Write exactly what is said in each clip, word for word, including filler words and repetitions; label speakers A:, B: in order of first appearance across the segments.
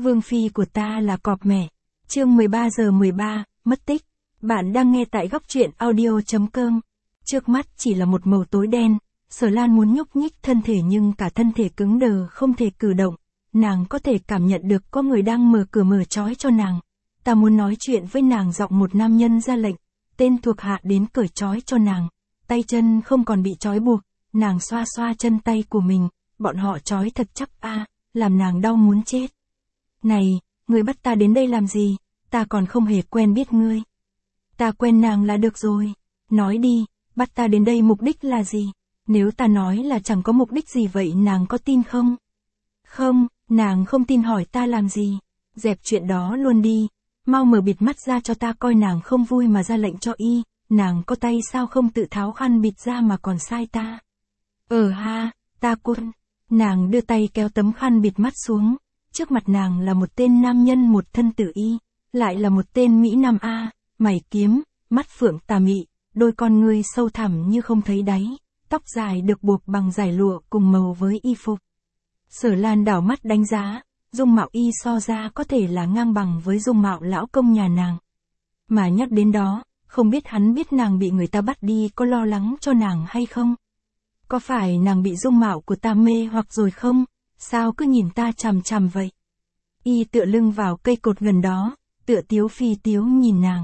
A: Vương phi của ta là cọp mẹ. Chương mười ba giờ mười ba, mất tích. Bạn đang nghe tại góc truyện audio chấm com. Trước mắt chỉ là một màu tối đen, Sở Lan muốn nhúc nhích thân thể nhưng cả thân thể cứng đờ không thể cử động. Nàng có thể cảm nhận được có người đang mở cửa mở trói cho nàng. Ta muốn nói chuyện với nàng, giọng một nam nhân ra lệnh. Tên thuộc hạ đến cởi trói cho nàng. Tay chân không còn bị trói buộc, nàng xoa xoa chân tay của mình. Bọn họ trói thật chắc a, làm nàng đau muốn chết. Này, ngươi bắt ta đến đây làm gì? Ta còn không hề quen biết ngươi. Ta quen nàng là được rồi. Nói đi, bắt ta đến đây mục đích là gì? Nếu ta nói là chẳng có mục đích gì vậy nàng có tin không? Không, nàng không tin hỏi ta làm gì. Dẹp chuyện đó luôn đi. Mau mở bịt mắt ra cho ta coi. Nàng không vui mà ra lệnh cho y. Nàng có tay sao không tự tháo khăn bịt ra mà còn sai ta? Ờ ha, ta quân. Nàng đưa tay kéo tấm khăn bịt mắt xuống. Trước mặt nàng là một tên nam nhân một thân tử y. Lại là một tên Mỹ Nam A, mày kiếm, mắt phượng tà mị, đôi con ngươi sâu thẳm như không thấy đáy, tóc dài được buộc bằng dải lụa cùng màu với y phục. Sở Lan đảo mắt đánh giá, dung mạo y so ra có thể là ngang bằng với dung mạo lão công nhà nàng. Mà nhắc đến đó, không biết hắn biết nàng bị người ta bắt đi có lo lắng cho nàng hay không? Có phải nàng bị dung mạo của ta mê hoặc rồi không? Sao cứ nhìn ta chằm chằm vậy? Y tựa lưng vào cây cột gần đó, tựa tiếu phi tiếu nhìn nàng.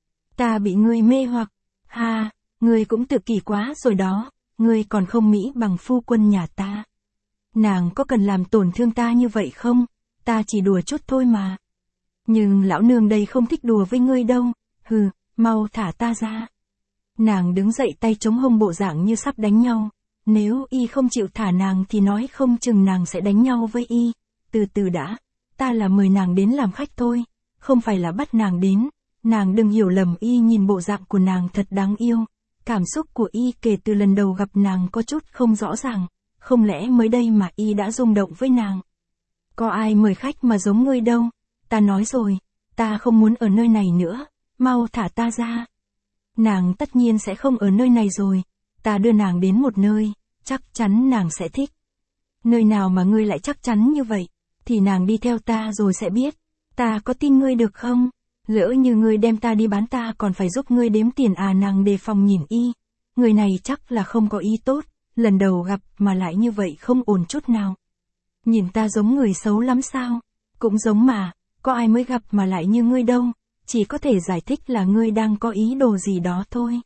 A: Ta bị ngươi mê hoặc, ha, ngươi cũng tự kỳ quá rồi đó, ngươi còn không mỹ bằng phu quân nhà ta. Nàng có cần làm tổn thương ta như vậy không? Ta chỉ đùa chút thôi mà. Nhưng lão nương đây không thích đùa với ngươi đâu, hừ, mau thả ta ra. Nàng đứng dậy tay chống hông bộ dạng như sắp đánh nhau. Nếu y không chịu thả nàng thì nói không chừng nàng sẽ đánh nhau với y. Từ từ đã, ta là mời nàng đến làm khách thôi, không phải là bắt nàng đến. Nàng đừng hiểu lầm, y nhìn bộ dạng của nàng thật đáng yêu. Cảm xúc của y kể từ lần đầu gặp nàng có chút không rõ ràng. Không lẽ mới đây mà y đã rung động với nàng? Có ai mời khách mà giống ngươi đâu. Ta nói rồi, ta không muốn ở nơi này nữa, mau thả ta ra. Nàng tất nhiên sẽ không ở nơi này rồi. Ta đưa nàng đến một nơi, chắc chắn nàng sẽ thích. Nơi nào mà ngươi lại chắc chắn như vậy? Thì nàng đi theo ta rồi sẽ biết. Ta có tin ngươi được không? Lỡ như ngươi đem ta đi bán ta còn phải giúp ngươi đếm tiền à? Nàng đề phòng nhìn y. Người này chắc là không có ý tốt, lần đầu gặp mà lại như vậy không ổn chút nào. Nhìn ta giống người xấu lắm sao? Cũng giống mà, có ai mới gặp mà lại như ngươi đâu, chỉ có thể giải thích là ngươi đang có ý đồ gì đó thôi.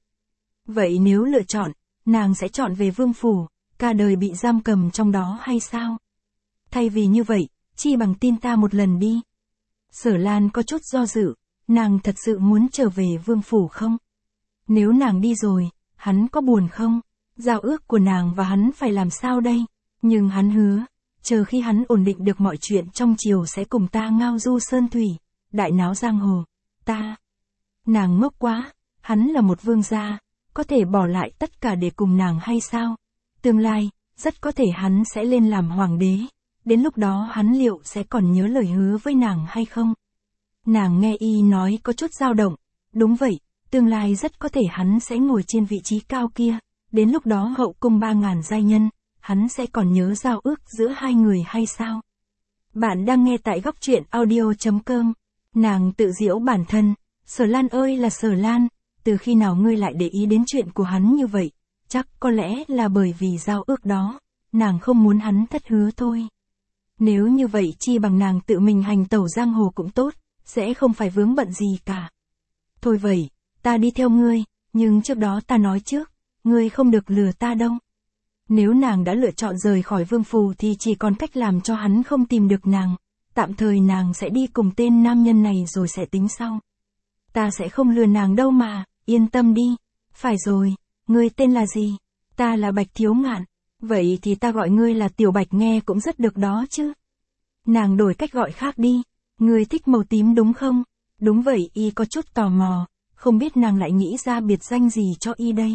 A: Vậy nếu lựa chọn, nàng sẽ chọn về vương phủ, cả đời bị giam cầm trong đó hay sao? Thay vì như vậy, chi bằng tin ta một lần đi. Sở Lan có chút do dự, nàng thật sự muốn trở về vương phủ không? Nếu nàng đi rồi, hắn có buồn không? Giao ước của nàng và hắn phải làm sao đây? Nhưng hắn hứa, chờ khi hắn ổn định được mọi chuyện trong triều sẽ cùng ta ngao du sơn thủy, đại náo giang hồ. Ta. Nàng ngốc quá, hắn là một vương gia, có thể bỏ lại tất cả để cùng nàng hay sao? Tương lai, rất có thể hắn sẽ lên làm hoàng đế. Đến lúc đó hắn liệu sẽ còn nhớ lời hứa với nàng hay không? Nàng nghe y nói có chút dao động. Đúng vậy, tương lai rất có thể hắn sẽ ngồi trên vị trí cao kia. Đến lúc đó hậu cung ba ngàn giai nhân, hắn sẽ còn nhớ giao ước giữa hai người hay sao? Bạn đang nghe tại góc truyện audio chấm com. Nàng tự giễu bản thân. Sở Lan ơi là Sở Lan, từ khi nào ngươi lại để ý đến chuyện của hắn như vậy? Chắc có lẽ là bởi vì giao ước đó, nàng không muốn hắn thất hứa thôi. Nếu như vậy chi bằng nàng tự mình hành tẩu giang hồ cũng tốt, sẽ không phải vướng bận gì cả. Thôi vậy, ta đi theo ngươi, nhưng trước đó ta nói trước, ngươi không được lừa ta đâu. Nếu nàng đã lựa chọn rời khỏi vương phủ thì chỉ còn cách làm cho hắn không tìm được nàng. Tạm thời nàng sẽ đi cùng tên nam nhân này rồi sẽ tính sau. Ta sẽ không lừa nàng đâu mà, yên tâm đi. Phải rồi, ngươi tên là gì? Ta là Bạch Thiếu Ngạn. Vậy thì ta gọi ngươi là Tiểu Bạch nghe cũng rất được đó chứ. Nàng đổi cách gọi khác đi. Ngươi thích màu tím đúng không? Đúng vậy, y có chút tò mò. Không biết nàng lại nghĩ ra biệt danh gì cho y đây.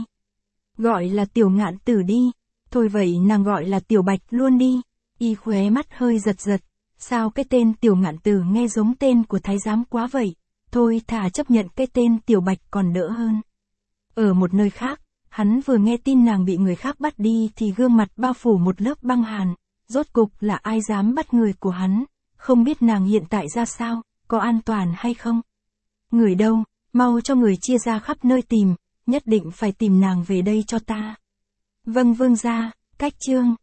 A: Gọi là Tiểu Ngạn Tử đi. Thôi vậy nàng gọi là Tiểu Bạch luôn đi. Y khóe mắt hơi giật giật. Sao cái tên Tiểu Ngạn Tử nghe giống tên của thái giám quá vậy? Thôi thà chấp nhận cái tên Tiểu Bạch còn đỡ hơn. Ở một nơi khác, hắn vừa nghe tin nàng bị người khác bắt đi thì gương mặt bao phủ một lớp băng hàn. Rốt cục là ai dám bắt người của hắn? Không biết nàng hiện tại ra sao, có an toàn hay không? Người đâu, mau cho người chia ra khắp nơi tìm, nhất định phải tìm nàng về đây cho ta. Vâng vương gia, cách chương.